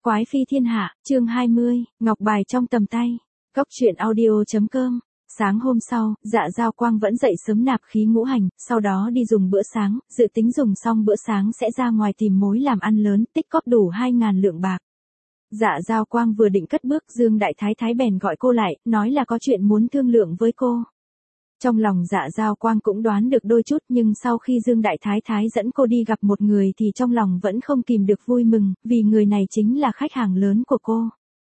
Quái phi thiên hạ, chương 20, ngọc bài trong tầm tay. Góc truyện audio.com. Sáng hôm sau, Dạ Giao Quang vẫn dậy sớm nạp khí ngũ hành, sau đó đi dùng bữa sáng, dự tính dùng xong bữa sáng sẽ ra ngoài tìm mối làm ăn lớn, tích cóp đủ 2.000 lượng bạc. Dạ Giao Quang vừa định cất bước, Dương Đại Thái Thái bèn gọi cô lại, nói là có chuyện muốn thương lượng với cô. Trong lòng Dạ Giao Quang cũng đoán được đôi chút, nhưng sau khi Dương Đại Thái Thái dẫn cô đi gặp một người thì trong lòng vẫn không kìm được vui mừng, vì người này chính là khách hàng lớn của cô.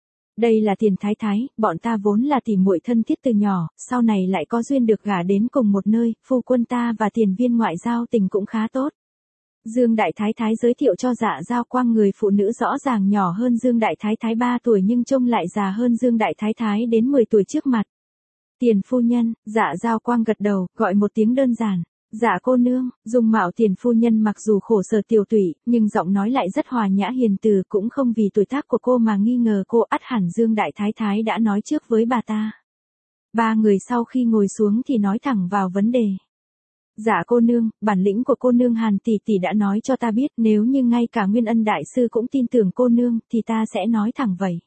Đây là Tiền Thái Thái, bọn ta vốn là tỉ muội thân thiết từ nhỏ, sau này lại có duyên được gả đến cùng một nơi, phu quân ta và Tiền viên ngoại giao tình cũng khá tốt. Dương Đại Thái Thái giới thiệu cho Dạ Giao Quang người phụ nữ rõ ràng nhỏ hơn Dương Đại Thái Thái 3 tuổi nhưng trông lại già hơn Dương Đại Thái Thái đến 10 tuổi trước mặt. Tiền phu nhân, Dạ Giao Quang gật đầu, gọi một tiếng đơn giản. Dạ cô nương, dung mạo Tiền phu nhân mặc dù khổ sở tiểu tụy, nhưng giọng nói lại rất hòa nhã hiền từ, cũng không vì tuổi tác của cô mà nghi ngờ cô. Ắt hẳn Dương Đại Thái Thái đã nói trước với bà ta. Ba người sau khi ngồi xuống thì nói thẳng vào vấn đề. Dạ cô nương, bản lĩnh của cô nương Hàn tỷ tỷ đã nói cho ta biết, nếu như ngay cả Nguyên Ân đại sư cũng tin tưởng cô nương thì ta sẽ nói thẳng vậy.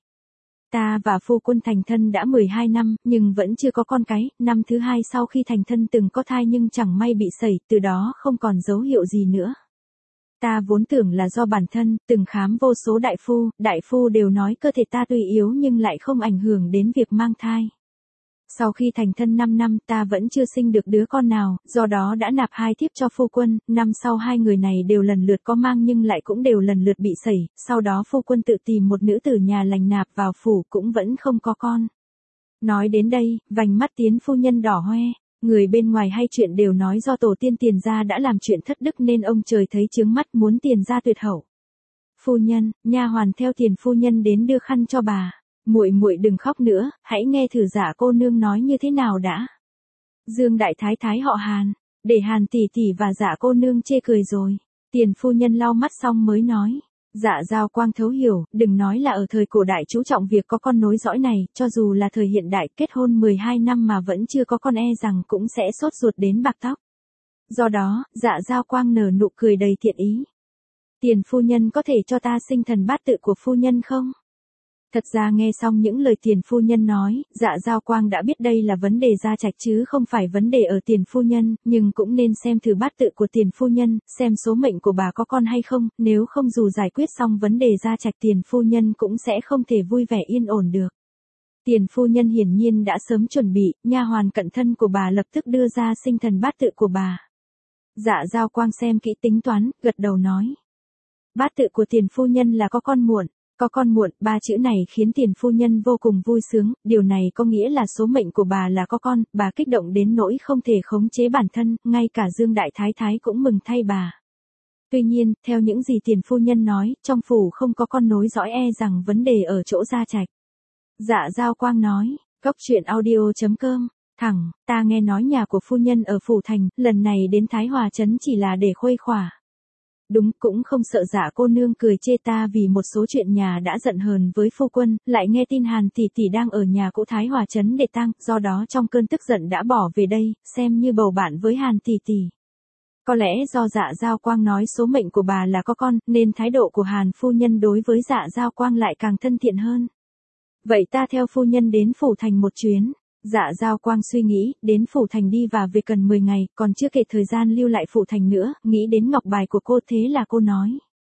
Ta và phu quân thành thân đã 12 năm, nhưng vẫn chưa có con cái, năm thứ 2 sau khi thành thân từng có thai nhưng chẳng may bị sẩy, từ đó không còn dấu hiệu gì nữa. Ta vốn tưởng là do bản thân, từng khám vô số đại phu đều nói cơ thể ta tuy yếu nhưng lại không ảnh hưởng đến việc mang thai. Sau khi thành thân 5 năm ta vẫn chưa sinh được đứa con nào, do đó đã nạp 2 thiếp cho phu quân, năm sau 2 người này đều lần lượt có mang nhưng lại cũng đều lần lượt bị sẩy, sau đó phu quân tự tìm một nữ tử nhà lành nạp vào phủ cũng vẫn không có con. Nói đến đây, vành mắt Tiến phu nhân đỏ hoe, người bên ngoài hay chuyện đều nói do tổ tiên Tiền gia đã làm chuyện thất đức nên ông trời thấy chướng mắt muốn Tiền gia tuyệt hậu. Phu nhân, nha hoàn theo Tiền phu nhân đến đưa khăn cho bà. Muội đừng khóc nữa, hãy nghe thử Dạ cô nương nói như thế nào đã. Dương Đại Thái Thái họ Hàn, để Hàn tỷ tỷ và Dạ cô nương chê cười rồi. Tiền phu nhân lau mắt xong mới nói. Dạ Giao Quang thấu hiểu, đừng nói là ở thời cổ đại chú trọng việc có con nối dõi này, cho dù là thời hiện đại kết hôn 12 năm mà vẫn chưa có con rằng cũng sẽ sốt ruột đến bạc tóc. Do đó, Dạ Giao Quang nở nụ cười đầy thiện ý. Tiền phu nhân có thể cho ta sinh thần bát tự của phu nhân không? Thật ra nghe xong những lời Tiền phu nhân nói, Dạ Giao Quang đã biết đây là vấn đề gia trạch chứ không phải vấn đề ở Tiền phu nhân, nhưng cũng nên xem thử bát tự của Tiền phu nhân, xem số mệnh của bà có con hay không, nếu không dù giải quyết xong vấn đề gia trạch Tiền phu nhân cũng sẽ không thể vui vẻ yên ổn được. Tiền phu nhân hiển nhiên đã sớm chuẩn bị, nha hoàn cận thân của bà lập tức đưa ra sinh thần bát tự của bà. Dạ Giao Quang xem kỹ tính toán, gật đầu nói. Bát tự của Tiền phu nhân là có con muộn. Có con muộn, 3 chữ này khiến Tiền phu nhân vô cùng vui sướng, điều này có nghĩa là số mệnh của bà là có con, bà kích động đến nỗi không thể khống chế bản thân, ngay cả Dương Đại Thái Thái cũng mừng thay bà. Tuy nhiên, theo những gì Tiền phu nhân nói, trong phủ không có con nối dõi rằng vấn đề ở chỗ gia trạch. Dạ Giao Quang nói, góc truyện audio.com, thẳng, ta nghe nói nhà của phu nhân ở phủ thành, lần này đến Thái Hòa Trấn chỉ là để khuây khỏa. Đúng, cũng không sợ Dạ cô nương cười chê ta vì một số chuyện nhà đã giận hờn với phu quân, lại nghe tin Hàn tỷ tỷ đang ở nhà cũ Thái Hòa Trấn để tang, do đó trong cơn tức giận đã bỏ về đây, xem như bầu bạn với Hàn tỷ tỷ. Có lẽ do Dạ Giao Quang nói số mệnh của bà là có con, nên thái độ của Hàn phu nhân đối với Dạ Giao Quang lại càng thân thiện hơn. Vậy ta theo phu nhân đến phủ thành một chuyến. Dạ Giao Quang suy nghĩ, đến phủ thành đi và về cần 10 ngày, còn chưa kể thời gian lưu lại phủ thành nữa, nghĩ đến ngọc bài của cô thế là cô nói.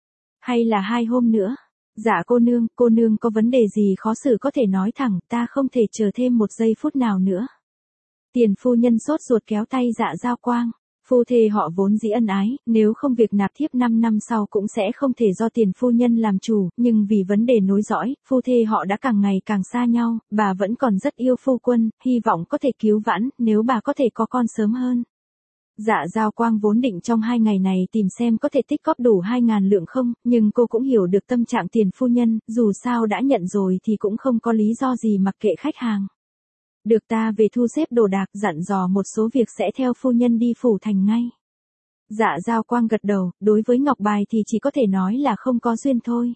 Hay là 2 hôm nữa? Dạ cô nương có vấn đề gì khó xử có thể nói thẳng, ta không thể chờ thêm một giây phút nào nữa. Tiền phu nhân sốt ruột kéo tay Dạ Giao Quang. Phu thê họ vốn dĩ ân ái, nếu không việc nạp thiếp 5 năm sau cũng sẽ không thể do Tiền phu nhân làm chủ, nhưng vì vấn đề nối dõi, phu thê họ đã càng ngày càng xa nhau, bà vẫn còn rất yêu phu quân, hy vọng có thể cứu vãn, nếu bà có thể có con sớm hơn. Dạ Giao Quang vốn định trong 2 ngày này tìm xem có thể tích góp đủ 2.000 lượng không, nhưng cô cũng hiểu được tâm trạng Tiền phu nhân, dù sao đã nhận rồi thì cũng không có lý do gì mặc kệ khách hàng. Được, ta về thu xếp đồ đạc, dặn dò một số việc sẽ theo phu nhân đi phủ thành ngay. Dạ Giao Quang gật đầu, đối với ngọc bài thì chỉ có thể nói là không có duyên thôi.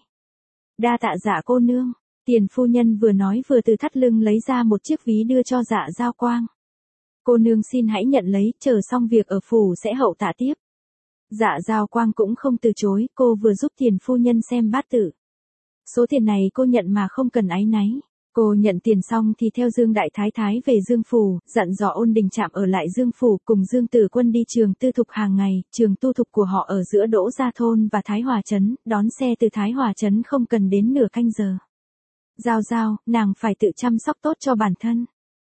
Đa tạ Dạ cô nương. Tiền phu nhân vừa nói vừa từ thắt lưng lấy ra một chiếc ví đưa cho Dạ Giao Quang. Cô nương xin hãy nhận lấy, chờ xong việc ở phủ sẽ hậu tạ tiếp. Dạ Giao Quang cũng không từ chối, cô vừa giúp Tiền phu nhân xem bát tự. Số tiền này cô nhận mà không cần áy náy. Cô nhận tiền xong thì theo Dương Đại Thái Thái về Dương Phủ, dặn dò Ôn Đình Trạm ở lại Dương Phủ cùng Dương Tử Quân đi trường tư thục hàng ngày, trường tu thục của họ ở giữa Đỗ Gia Thôn và Thái Hòa Trấn, đón xe từ Thái Hòa Trấn không cần đến nửa canh giờ. Giao Giao, nàng phải tự chăm sóc tốt cho bản thân.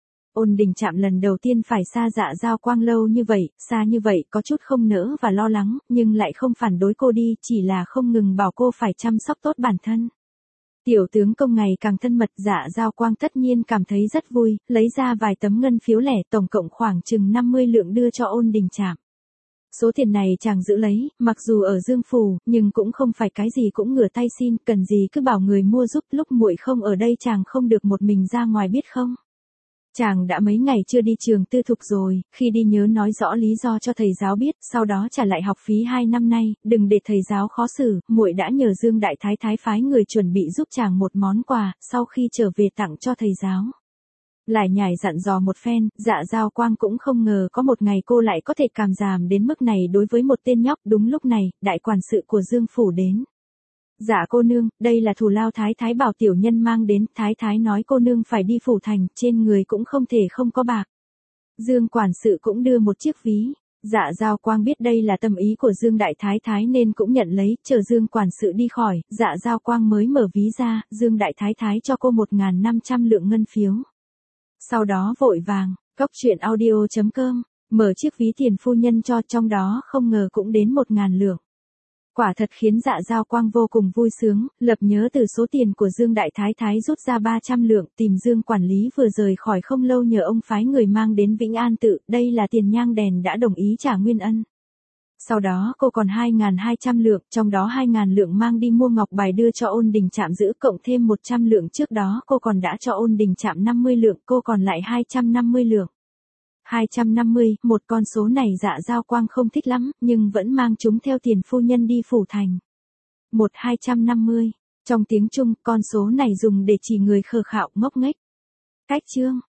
Ôn Đình Trạm lần đầu tiên phải xa Dạ Giao Quang lâu như vậy, xa như vậy có chút không nỡ và lo lắng, nhưng lại không phản đối cô đi, chỉ là không ngừng bảo cô phải chăm sóc tốt bản thân. Tiểu tướng công ngày càng thân mật, Dạ Giao Quang tất nhiên cảm thấy rất vui, lấy ra vài tấm ngân phiếu lẻ tổng cộng khoảng chừng 50 lượng đưa cho Ôn Đình Trạm. Số tiền này chàng giữ lấy, mặc dù ở Dương Phủ, nhưng cũng không phải cái gì cũng ngửa tay xin, cần gì cứ bảo người mua giúp, lúc muội không ở đây chàng không được một mình ra ngoài biết không? Chàng đã mấy ngày chưa đi trường tư thục rồi, khi đi nhớ nói rõ lý do cho thầy giáo biết, sau đó trả lại học phí 2 năm nay, đừng để thầy giáo khó xử, muội đã nhờ Dương Đại Thái Thái phái người chuẩn bị giúp chàng một món quà, sau khi trở về tặng cho thầy giáo. Lại nhải dặn dò một phen, Dạ Giao Quang cũng không ngờ có một ngày cô lại có thể cảm giảm đến mức này đối với một tên nhóc. Đúng lúc này, đại quản sự của Dương Phủ đến. Dạ cô nương, đây là thù lao Thái Thái bảo tiểu nhân mang đến, Thái Thái nói cô nương phải đi phủ thành, trên người cũng không thể không có bạc. Dương quản sự cũng đưa một chiếc ví. Dạ Giao Quang biết đây là tâm ý của Dương Đại Thái Thái nên cũng nhận lấy, chờ Dương quản sự đi khỏi, Dạ Giao Quang mới mở ví ra, Dương Đại Thái Thái cho cô 1.500 lượng ngân phiếu. Sau đó vội vàng, cóc truyện audio.com, mở chiếc ví tiền phu nhân cho, trong đó không ngờ cũng đến 1.000 lượng. Quả thật khiến Dạ Giao Quang vô cùng vui sướng, lập nhớ từ số tiền của Dương Đại Thái Thái rút ra 300 lượng, tìm Dương quản lý vừa rời khỏi không lâu nhờ ông phái người mang đến Vĩnh An Tự, đây là tiền nhang đèn đã đồng ý trả nguyên ân. Sau đó cô còn 2.200 lượng, trong đó 2.000 lượng mang đi mua ngọc bài đưa cho Ôn Đình Trạm giữ, cộng thêm 100 lượng trước đó cô còn đã cho Ôn Đình Trạm 50 lượng, cô còn lại 250 lượng. 250, một con số này Dạ Giao Quang không thích lắm, nhưng vẫn mang chúng theo tiền phu nhân đi phủ thành. 250, trong tiếng Trung, con số này dùng để chỉ người khờ khạo ngốc nghếch. Cách chương